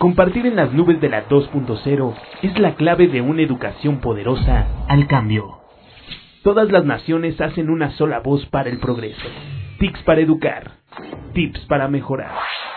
Compartir en las nubes de la 2.0 es la clave de una educación poderosa al cambio. Todas las naciones hacen una sola voz para el progreso. TICS para educar. Tips para mejorar.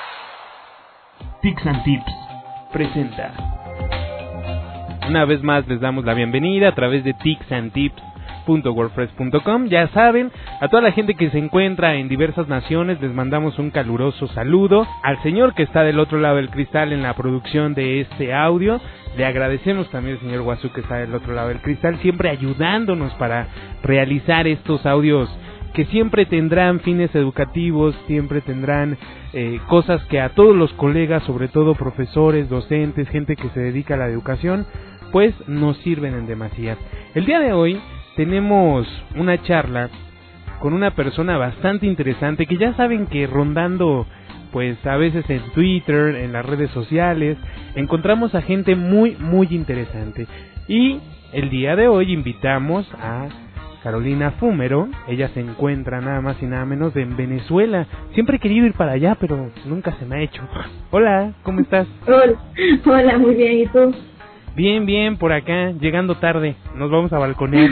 TICS and Tips presenta. Una vez más les damos la bienvenida a través de ticsandtips.wordpress.com. Ya saben, a toda la gente que se encuentra en diversas naciones les mandamos un caluroso saludo. Al señor que está del otro lado del cristal en la producción de este audio, le agradecemos también al señor Guazú que está del otro lado del cristal, siempre ayudándonos para realizar estos audios que siempre tendrán fines educativos, siempre tendrán cosas que a todos los colegas, sobre todo profesores, docentes, gente que se dedica a la educación, pues nos sirven en demasía. El día de hoy tenemos una charla con una persona bastante interesante que ya saben que rondando pues a veces en Twitter, en las redes sociales, encontramos a gente muy interesante. Y el día de hoy invitamos a Carolina Fumero. Ella se encuentra nada más y nada menos en Venezuela. Siempre he querido ir para allá, pero nunca se me ha hecho. Hola, ¿cómo estás? Hola, muy bien, ¿y tú? Bien, por acá, llegando tarde. Nos vamos a balconear.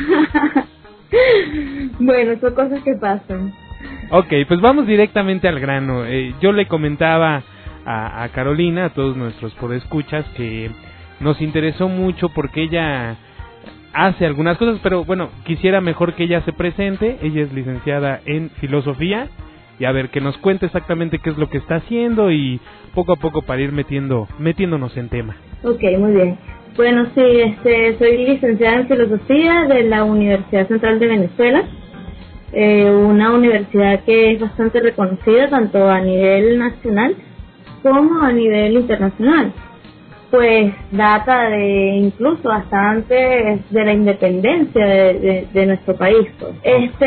Bueno, son cosas que pasan. Ok, pues vamos directamente al grano. Yo le comentaba a Carolina, a todos nuestros podescuchas, que nos interesó mucho porque ella hace algunas cosas, pero bueno, quisiera mejor que ella se presente. Ella es licenciada en filosofía y a ver, que nos cuente exactamente qué es lo que está haciendo y poco a poco para ir metiéndonos en tema. Ok, muy bien. Bueno, sí, soy licenciada en filosofía de la Universidad Central de Venezuela, una universidad que es bastante reconocida tanto a nivel nacional como a nivel internacional. Pues data de incluso hasta antes de la independencia de nuestro país. Pues.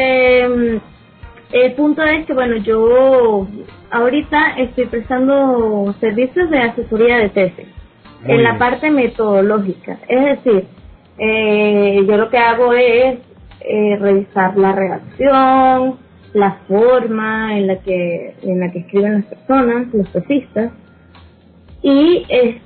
El punto es que, bueno, yo ahorita estoy prestando servicios de asesoría de tesis en la parte metodológica. Es decir, yo lo que hago es revisar la redacción, la forma en la que escriben las personas, los tesistas. Y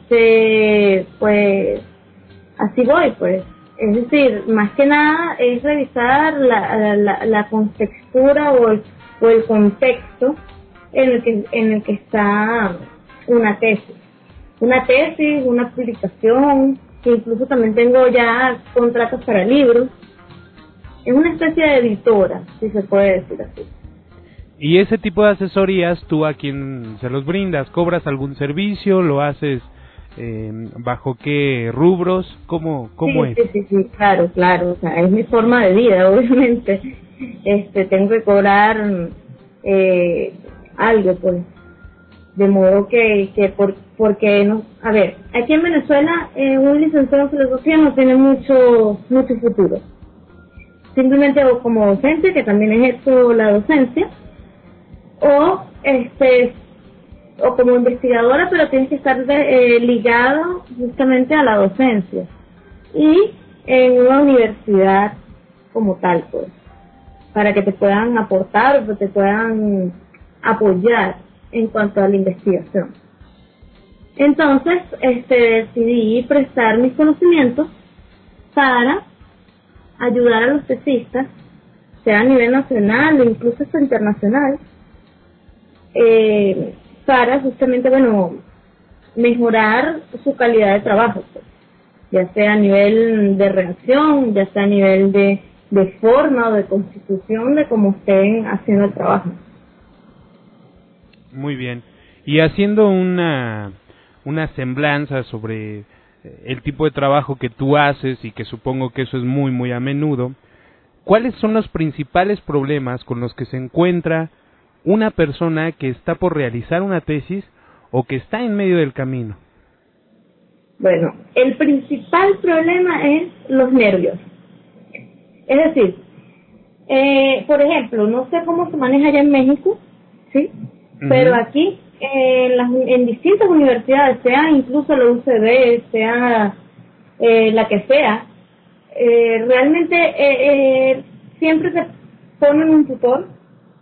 pues así voy, pues, es decir, más que nada es revisar la contextura o el contexto en el que está una tesis, una publicación, que incluso también tengo ya contratos para libros. Es una especie de editora, si se puede decir así. Y ese tipo de asesorías, ¿tú a quién se los brindas? ¿Cobras algún servicio? ¿Lo haces bajo qué rubros? ¿Cómo es? Sí, claro, o sea, es mi forma de vida, obviamente. Tengo que cobrar algo, pues, de modo porque no, a ver, aquí en Venezuela un licenciado en filosofía no tiene mucho futuro. Simplemente o como docente, que también ejerzo la docencia, o como investigadora, pero tienes que estar ligado justamente a la docencia y en una universidad como tal, pues, para que te puedan aportar o te puedan apoyar en cuanto a la investigación. Entonces decidí prestar mis conocimientos para ayudar a los tesistas, sea a nivel nacional o incluso hasta internacional, para justamente, bueno, mejorar su calidad de trabajo, pues, ya sea a nivel de redacción, ya sea a nivel de forma o de constitución de cómo estén haciendo el trabajo. Muy bien. Y haciendo una semblanza sobre el tipo de trabajo que tú haces, y que supongo que eso es muy a menudo, ¿cuáles son los principales problemas con los que se encuentra una persona que está por realizar una tesis o que está en medio del camino? Bueno, el principal problema es los nervios. Es decir, por ejemplo, no sé cómo se maneja allá en México, ¿sí? Uh-huh. Pero aquí, en distintas universidades, sea incluso la UCB, sea la que sea, realmente siempre te ponen un tutor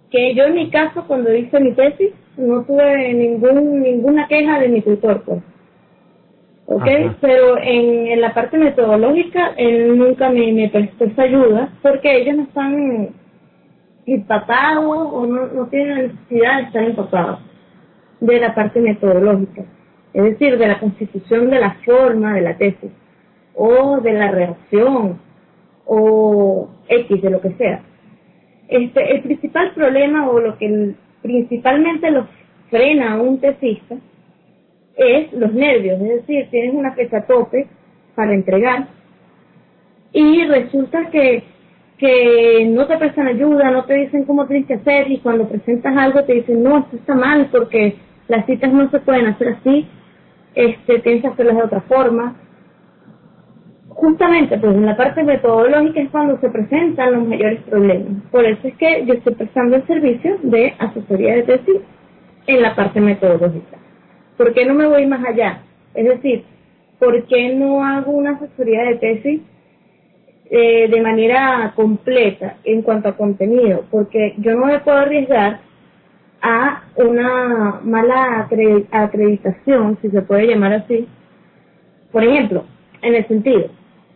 que yo en mi caso, cuando hice mi tesis, no tuve ninguna queja de mi tutor, pues. ¿Ok? Pero en la parte metodológica, él nunca me prestó esa ayuda, porque ellos no están empapados o no tienen la necesidad de estar empapados de la parte metodológica, es decir, de la constitución de la forma de la tesis, o de la redacción, o X, de lo que sea. El principal problema, o lo que principalmente los frena a un tesista, es los nervios. Es decir, tienes una fecha tope para entregar y resulta que no te prestan ayuda, no te dicen cómo tienes que hacer, y cuando presentas algo te dicen, no, esto está mal porque las citas no se pueden hacer así, tienes que hacerlas de otra forma. Justamente, pues en la parte metodológica es cuando se presentan los mayores problemas. Por eso es que yo estoy prestando el servicio de asesoría de tesis en la parte metodológica. ¿Por qué no me voy más allá? Es decir, ¿por qué no hago una asesoría de tesis de manera completa en cuanto a contenido? Porque yo no me puedo arriesgar a una mala acreditación, si se puede llamar así. Por ejemplo, en el sentido,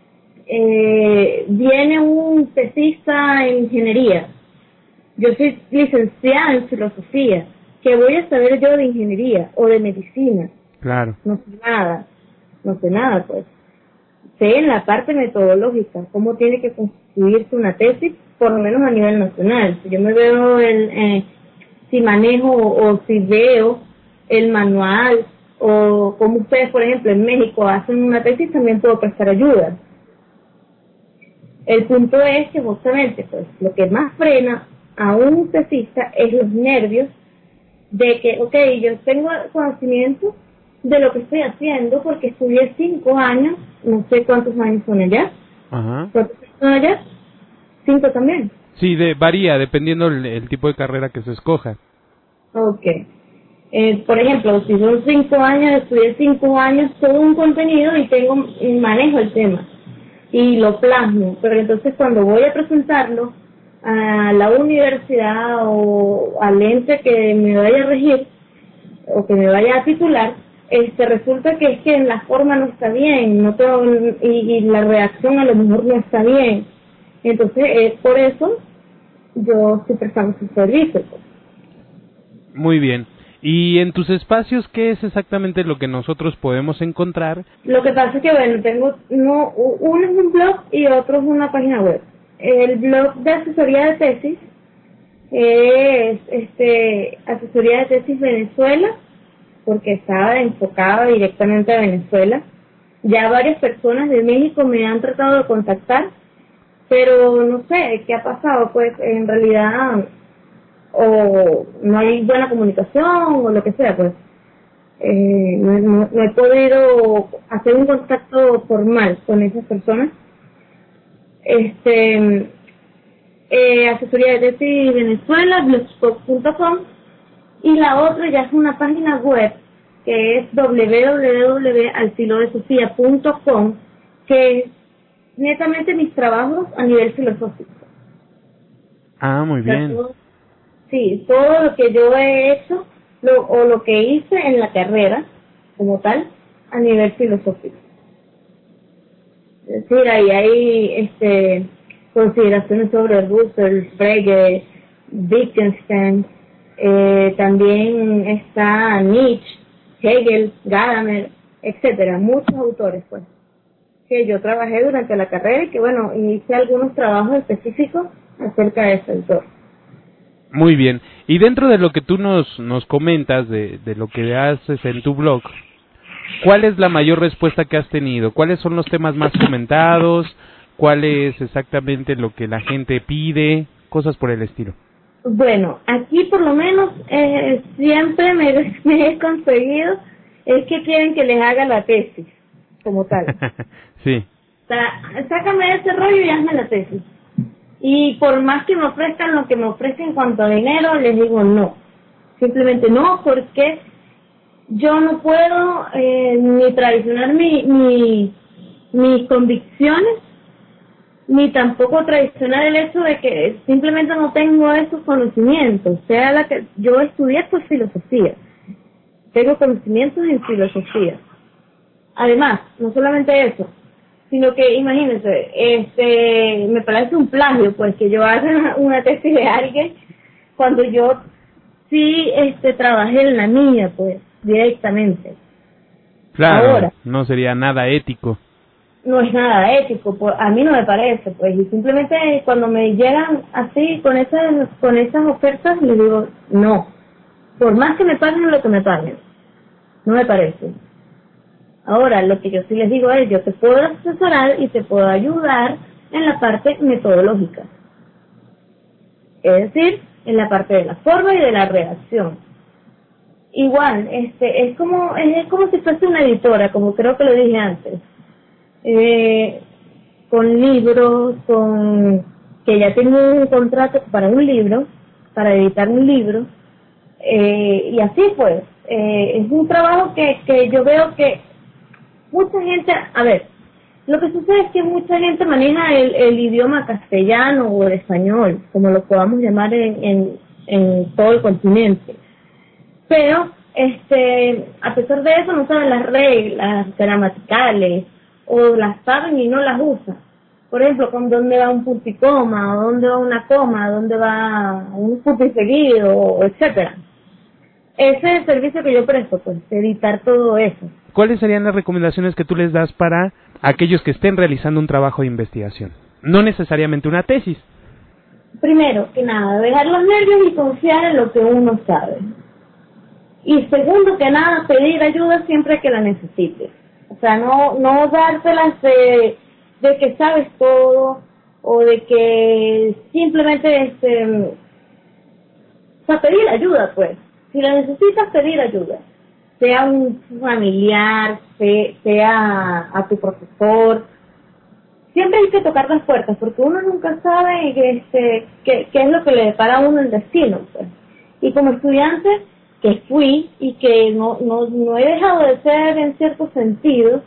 viene un tesista en ingeniería, yo soy licenciada en filosofía, ¿qué voy a saber yo de ingeniería o de medicina? Claro. No sé nada, pues. Sé en la parte metodológica cómo tiene que construirse una tesis, por lo menos a nivel nacional. Si yo me veo si manejo o si veo el manual, o como ustedes, por ejemplo, en México hacen una tesis, también puedo prestar ayuda. El punto es que justamente, pues, lo que más frena a un tesista es los nervios de que, ok, yo tengo conocimiento de lo que estoy haciendo porque estudié 5 años, no sé cuántos años son allá. Ajá. ¿Cuántos son allá? 5 también. Sí, varía dependiendo el tipo de carrera que se escoja. Ok. Por ejemplo, si son 5 años, estudié 5 años todo un contenido y manejo el tema y lo plasmo, pero entonces cuando voy a presentarlo a la universidad o al ente que me vaya a regir o que me vaya a titular, resulta que es que la forma no está bien, y la redacción a lo mejor no está bien. Entonces, por eso yo estoy prestando su servicio. Muy bien. ¿Y en tus espacios qué es exactamente lo que nosotros podemos encontrar? Lo que pasa es que, bueno, tengo uno es un blog y otro es una página web. El blog de asesoría de tesis es asesoría de tesis Venezuela, porque estaba enfocada directamente a Venezuela. Ya varias personas de México me han tratado de contactar, pero no sé qué ha pasado, pues en realidad o no hay buena comunicación o lo que sea, pues no he podido hacer un contacto formal con esas personas. Asesoría de tesis Venezuela, blogspot.com, y la otra ya es una página web que es www.alfilodesofia.com, que es netamente mis trabajos a nivel filosófico. Ah, muy bien. Sí, todo lo que yo he hecho o lo que hice en la carrera como tal a nivel filosófico. Es decir, ahí hay consideraciones sobre Russell, Frege, Wittgenstein, también está Nietzsche, Hegel, Gadamer, etcétera, muchos autores, pues, que yo trabajé durante la carrera y que, bueno, hice algunos trabajos específicos acerca de ese autor. Muy bien. Y dentro de lo que tú nos comentas, de lo que haces en tu blog, ¿cuál es la mayor respuesta que has tenido? ¿Cuáles son los temas más comentados? ¿Cuál es exactamente lo que la gente pide? Cosas por el estilo. Bueno, aquí por lo menos siempre me he conseguido es que quieren que les haga la tesis, como tal. Sí. O sea, sácame ese rollo y hazme la tesis. Y por más que me ofrezcan lo que me ofrecen en cuanto a dinero, les digo no. Simplemente no, porque yo no puedo ni traicionar mis convicciones ni tampoco traicionar el hecho de que simplemente no tengo esos conocimientos. Sea la que yo estudié, pues filosofía, tengo conocimientos en filosofía. Además, no solamente eso, sino que imagínense, me parece un plagio pues que yo haga una tesis de alguien cuando yo sí trabajé en la mía, pues directamente. Claro, ahora no sería nada ético. No es nada ético, pues a mí no me parece, pues, y simplemente cuando me llegan así con esas ofertas les digo no, por más que me paguen lo que me paguen, no me parece. Ahora, lo que yo sí les digo es, yo te puedo asesorar y te puedo ayudar en la parte metodológica. Es decir, en la parte de la forma y de la redacción. Igual, es como si fuese una editora, como creo que lo dije antes. Con libros, que ya tengo un contrato para un libro, para editar un libro, y así pues, es un trabajo que yo veo que mucha gente, a ver, lo que sucede es que mucha gente maneja el idioma castellano o el español, como lo podamos llamar en todo el continente, pero a pesar de eso no saben las reglas gramaticales, o las saben y no las usan. Por ejemplo, con dónde va un punto y coma, o dónde va una coma, dónde va un punto y seguido, etcétera. Ese es el servicio que yo presto, pues, editar todo eso. ¿Cuáles serían las recomendaciones que tú les das para aquellos que estén realizando un trabajo de investigación? No necesariamente una tesis. Primero que nada, dejar los nervios y confiar en lo que uno sabe. Y segundo que nada, pedir ayuda siempre que la necesites. O sea, no dárselas de que sabes todo, o de que simplemente, o sea, pedir ayuda, pues. Si la necesitas, pedir ayuda. Sea un familiar, sea a tu profesor. Siempre hay que tocar las puertas, porque uno nunca sabe qué es lo que le depara a uno el destino, pues. Y como estudiante que fui y que no he dejado de ser en cierto sentido,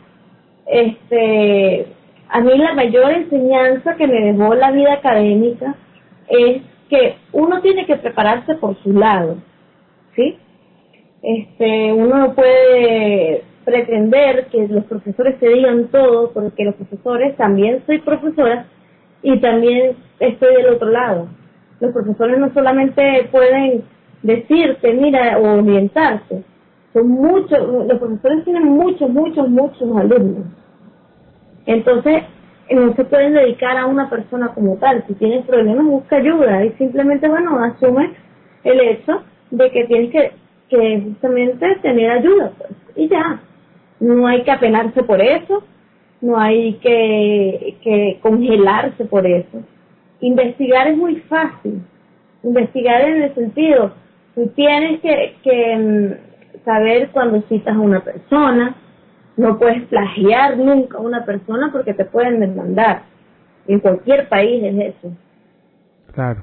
a mí la mayor enseñanza que me dejó la vida académica es que uno tiene que prepararse por su lado, ¿sí? Uno no puede pretender que los profesores te digan todo, porque los profesores, también soy profesora y también estoy del otro lado. Los profesores no solamente pueden decirte, mira, o orientarte. Son muchos, los profesores tienen muchos alumnos. Entonces, no se pueden dedicar a una persona como tal. Si tienes problemas, busca ayuda y simplemente, bueno, asume el hecho de que tienes que justamente tener ayuda, pues, y ya. No hay que apenarse por eso, no hay que congelarse por eso. Investigar es muy fácil. Investigar en el sentido, tú tienes que saber cuando citas a una persona, no puedes plagiar nunca a una persona porque te pueden demandar. En cualquier país es eso. Claro.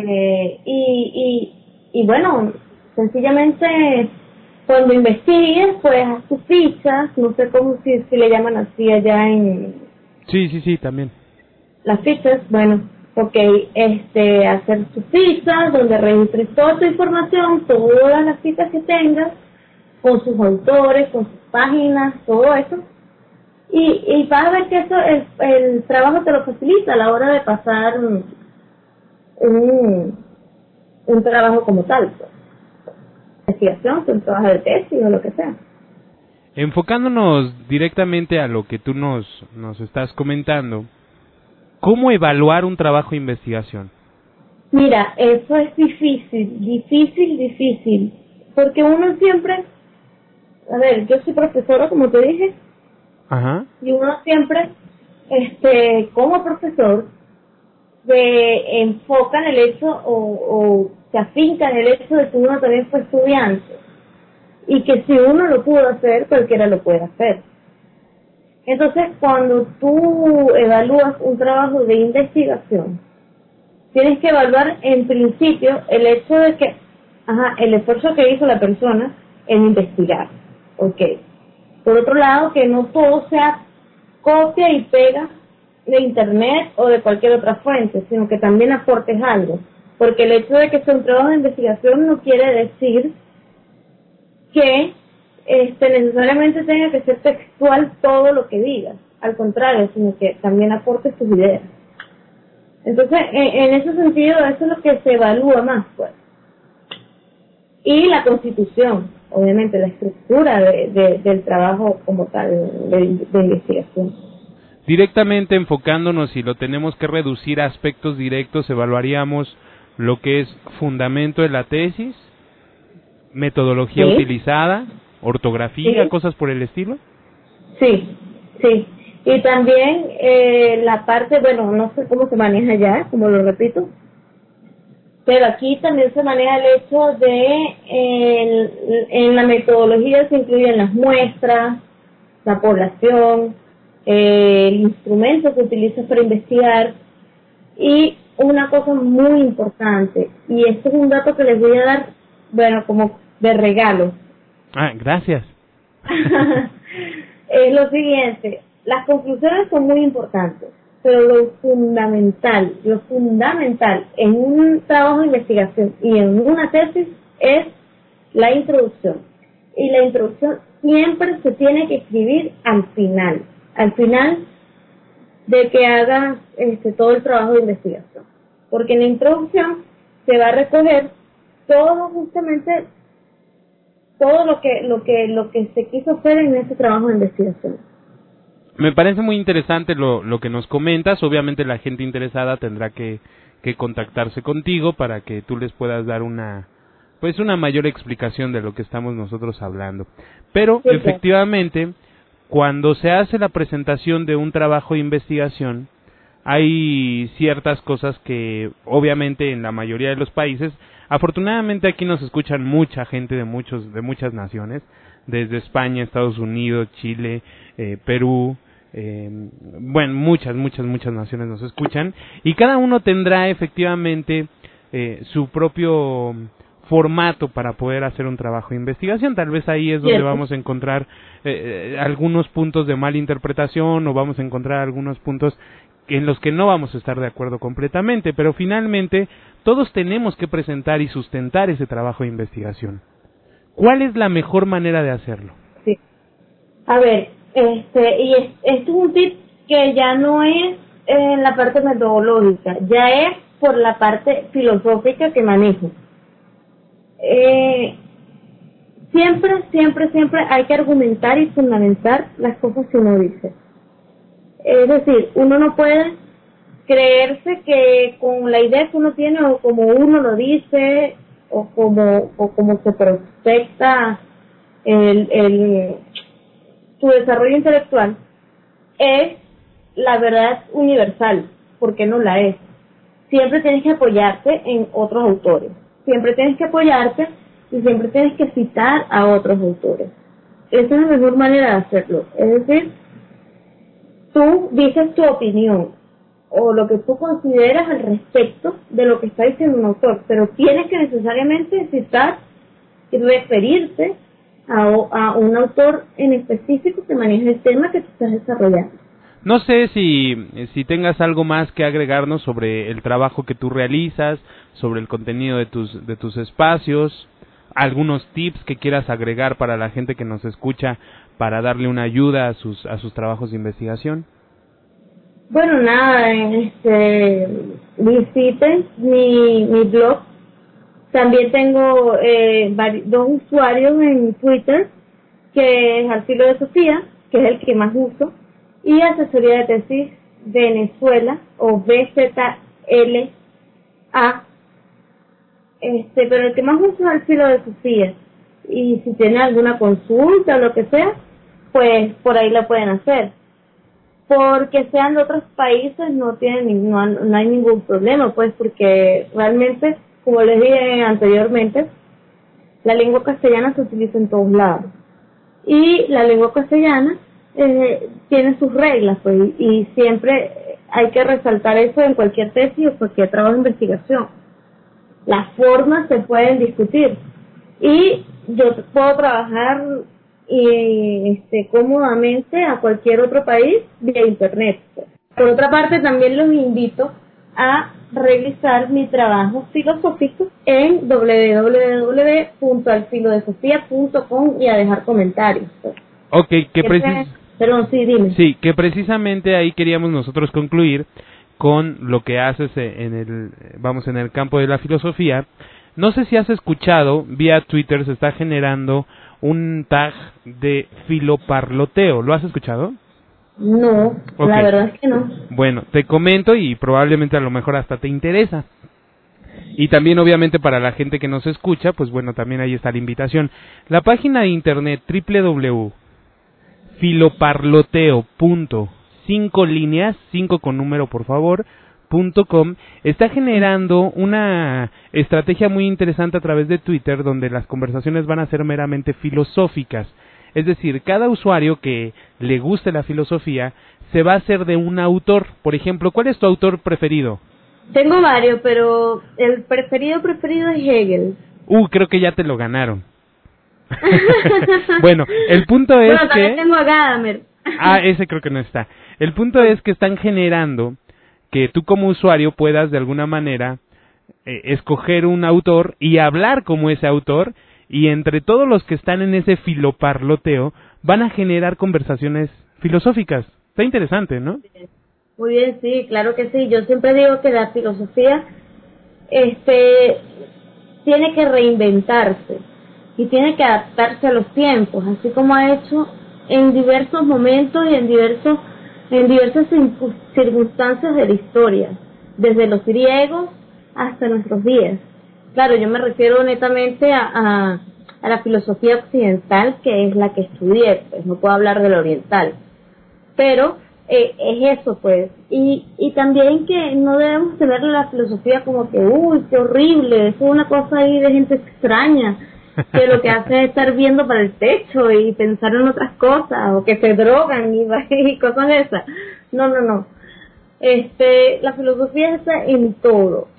Y bueno, sencillamente cuando investigues, pues haz tus fichas, no sé cómo si le llaman así allá en... Sí, también. Las fichas, bueno, hacer tus fichas, donde registres toda tu información, todas las citas que tengas, con sus autores, con sus páginas, todo eso, y vas a ver que eso el trabajo te lo facilita a la hora de pasar un trabajo como tal, pues. Investigación, un trabajo de tesis o lo que sea. Enfocándonos directamente a lo que tú nos estás comentando, ¿cómo evaluar un trabajo de investigación? Mira, eso es difícil, porque uno siempre, a ver, yo soy profesora, como te dije. Ajá. Y uno siempre, como profesor, se enfoca en el hecho o se afinca en el hecho de que uno también fue estudiante y que si uno lo pudo hacer, cualquiera lo puede hacer. Entonces, cuando tú evalúas un trabajo de investigación, tienes que evaluar en principio el hecho de que, el esfuerzo que hizo la persona en investigar, ¿ok? Por otro lado, que no todo sea copia y pega de internet o de cualquier otra fuente, sino que también aportes algo, porque el hecho de que sea un trabajo de investigación no quiere decir que necesariamente tenga que ser textual todo lo que digas, al contrario, sino que también aportes tus ideas. Entonces, en ese sentido, eso es lo que se evalúa más, pues. Y la constitución, obviamente, la estructura del trabajo como tal, de investigación. Directamente enfocándonos, si lo tenemos que reducir a aspectos directos, evaluaríamos lo que es fundamento de la tesis, metodología utilizada, ortografía, cosas por el estilo. Sí. Y también la parte, bueno, no sé cómo se maneja ya, como lo repito, pero aquí también se maneja el hecho de, en la metodología se incluyen las muestras, la población, el instrumento que utilizas para investigar, y una cosa muy importante, y este es un dato que les voy a dar, bueno, como de regalo. Gracias. Es lo siguiente, las conclusiones son muy importantes, pero lo fundamental en un trabajo de investigación y en una tesis es la introducción. Y la introducción siempre se tiene que escribir al final de que hagas todo el trabajo de investigación. Porque en la introducción se va a recoger todo, justamente todo lo que se quiso hacer en ese trabajo de investigación. Me parece muy interesante lo que nos comentas. Obviamente la gente interesada tendrá que contactarse contigo para que tú les puedas dar una mayor explicación de lo que estamos nosotros hablando. Pero sí, efectivamente, cuando se hace la presentación de un trabajo de investigación, hay ciertas cosas que obviamente en la mayoría de los países, afortunadamente aquí nos escuchan mucha gente de muchas naciones, desde España, Estados Unidos, Chile, Perú, bueno, muchas naciones nos escuchan, y cada uno tendrá efectivamente su propio formato para poder hacer un trabajo de investigación. Tal vez ahí es donde vamos a encontrar algunos puntos de malinterpretación, o vamos a encontrar algunos puntos en los que no vamos a estar de acuerdo completamente, pero finalmente todos tenemos que presentar y sustentar ese trabajo de investigación. ¿Cuál es la mejor manera de hacerlo? Sí. A ver, esto es un tip que ya no es en la parte metodológica, ya es por la parte filosófica que manejo. Siempre hay que argumentar y fundamentar las cosas que uno dice. Es decir, uno no puede creerse que con la idea que uno tiene, o como uno lo dice, o como se prospecta su desarrollo intelectual, es la verdad universal, porque no la es. Siempre tienes que apoyarte en otros autores, siempre tienes que apoyarte y siempre tienes que citar a otros autores. Esa es la mejor manera de hacerlo. Es decir, tú dices tu opinión o lo que tú consideras al respecto de lo que está diciendo un autor, pero tienes que necesariamente citar y referirte a un autor en específico que maneje el tema que tú estás desarrollando. No sé si tengas algo más que agregarnos sobre el trabajo que tú realizas, sobre el contenido de tus espacios, algunos tips que quieras agregar para la gente que nos escucha para darle una ayuda a sus trabajos de investigación. Bueno, nada, visiten mi blog. También tengo 2 usuarios en Twitter, que es Al Filo de Sofía, que es el que más uso, y Asesoría de Tesis Venezuela, o BZLA, pero el que más uso es Al Filo de Sofía. Y si tienen alguna consulta o lo que sea, pues por ahí la pueden hacer. Porque sean de otros países no hay ningún problema, pues, porque realmente, como les dije anteriormente, la lengua castellana se utiliza en todos lados. Y la lengua castellana tiene sus reglas, pues, y siempre hay que resaltar eso en cualquier tesis o cualquier trabajo de investigación. Las formas se pueden discutir. Y yo puedo trabajar cómodamente a cualquier otro país vía internet. Por otra parte, también los invito a revisar mi trabajo filosófico en www.alfilodesofia.com y a dejar comentarios. Ok, Perdón, sí, dime. Sí, que precisamente ahí queríamos nosotros concluir con lo que haces en el campo de la filosofía. No sé si has escuchado, vía Twitter se está generando un tag de filoparloteo. ¿Lo has escuchado? No, okay. La verdad es que no. Bueno, te comento y probablemente a lo mejor hasta te interesa. Y también obviamente para la gente que nos escucha, pues bueno, también ahí está la invitación. La página de internet www.filoparloteo.5 con número por favor, .com está generando una estrategia muy interesante a través de Twitter, donde las conversaciones van a ser meramente filosóficas. Es decir, cada usuario que le guste la filosofía se va a hacer de un autor. Por ejemplo, ¿cuál es tu autor preferido? Tengo varios, pero el preferido es Hegel. Creo que ya te lo ganaron. Bueno, el punto es que... también tengo a Gadamer. Ese creo que no está. El punto es que están generando que tú como usuario puedas de alguna manera escoger un autor y hablar como ese autor, y entre todos los que están en ese filoparloteo van a generar conversaciones filosóficas. Está interesante, ¿no? Muy bien, sí, claro que sí. Yo siempre digo que la filosofía tiene que reinventarse y tiene que adaptarse a los tiempos, así como ha hecho en diversos momentos y en diversas circunstancias de la historia, desde los griegos hasta nuestros días. Claro, yo me refiero netamente a la filosofía occidental, que es la que estudié, pues no puedo hablar de la oriental, pero es eso, pues. Y también que no debemos tener la filosofía como que, qué horrible, es una cosa ahí de gente extraña, que lo que hace es estar viendo para el techo y pensar en otras cosas, o que se drogan y cosas de esas. No. La filosofía está en todo,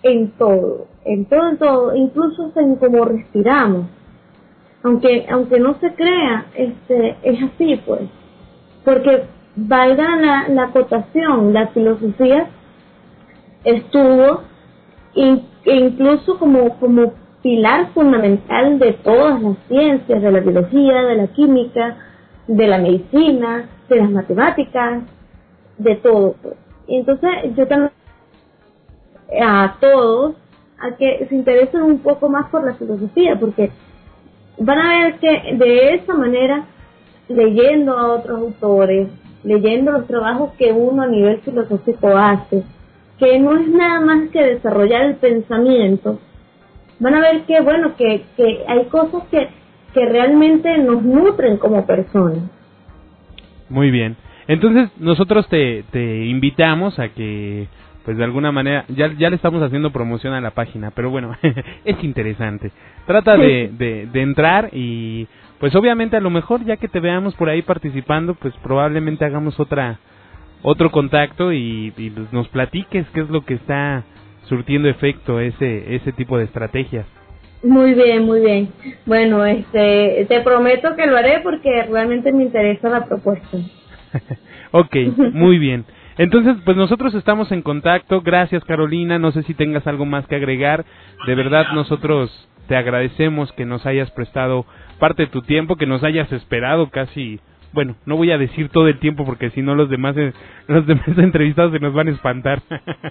incluso en cómo respiramos. Aunque no se crea, es así, pues. Porque valga la acotación, la filosofía estuvo incluso como pilar fundamental de todas las ciencias, de la biología, de la química, de la medicina, de las matemáticas, de todo, pues. Y entonces yo también a todos a que se interesen un poco más por la filosofía, porque van a ver que de esa manera, leyendo a otros autores, leyendo los trabajos que uno a nivel filosófico hace, que no es nada más que desarrollar el pensamiento, van a ver que bueno, que hay cosas que realmente nos nutren como personas. Muy bien. Entonces nosotros te invitamos a que, pues de alguna manera, ya le estamos haciendo promoción a la página, pero bueno, es interesante. Trata de entrar y, pues obviamente a lo mejor ya que te veamos por ahí participando, pues probablemente hagamos otro contacto y pues nos platiques qué es lo que está surtiendo efecto ese tipo de estrategias. Muy bien. Bueno, te prometo que lo haré porque realmente me interesa la propuesta. Ok, muy bien. Entonces, pues nosotros estamos en contacto. Gracias, Carolina. No sé si tengas algo más que agregar. De verdad, nosotros te agradecemos que nos hayas prestado parte de tu tiempo, que nos hayas esperado casi... Bueno, no voy a decir todo el tiempo porque si no los demás entrevistados se nos van a espantar.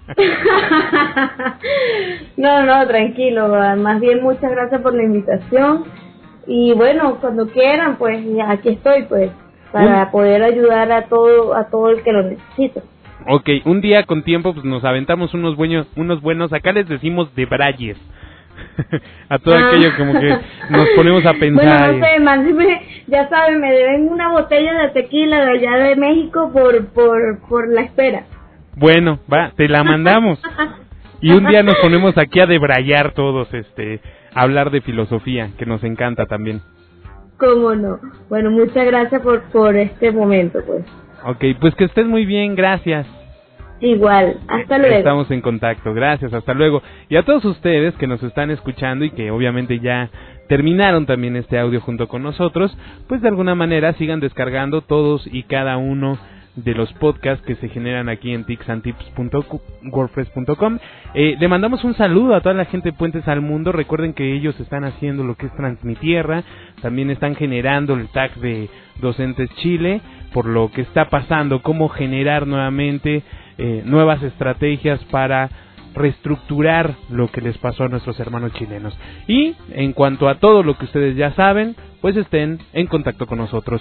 No, tranquilo. Más bien, muchas gracias por la invitación. Y bueno, cuando quieran, pues aquí estoy, pues, para poder ayudar a todo el que lo necesite. Ok, un día con tiempo pues nos aventamos unos buenos, acá les decimos de brayes. A todo aquello como que nos ponemos a pensar. Bueno, no sé, mándeme, ya saben, me deben una botella de tequila de allá de México por la espera. Bueno, va, te la mandamos. Y un día nos ponemos aquí a debrayar todos, a hablar de filosofía, que nos encanta también. ¿Cómo no? Bueno, muchas gracias por este momento, pues. Ok, pues que estés muy bien, gracias. Igual, hasta luego. Estamos en contacto, gracias, hasta luego. Y a todos ustedes que nos están escuchando y que obviamente ya terminaron también este audio junto con nosotros, pues de alguna manera sigan descargando todos y cada uno de los podcasts que se generan aquí en ticsandtips.wordpress.com. Le mandamos un saludo a toda la gente de Puentes al Mundo. Recuerden que ellos están haciendo lo que es Transmitierra, también están generando el tag de Docentes Chile, por lo que está pasando, cómo generar nuevamente nuevas estrategias para reestructurar lo que les pasó a nuestros hermanos chilenos. Y en cuanto a todo lo que ustedes ya saben, pues estén en contacto con nosotros.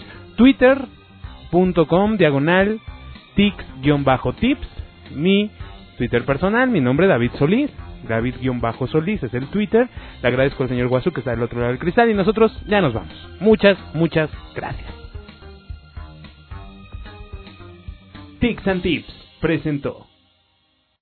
Twitter.com/tics-tips, mi Twitter personal, mi nombre David Solís, David-Solís es el Twitter. Le agradezco al señor Guazú que está del otro lado del cristal y nosotros ya nos vamos. Muchas gracias. Tics and Tips presentó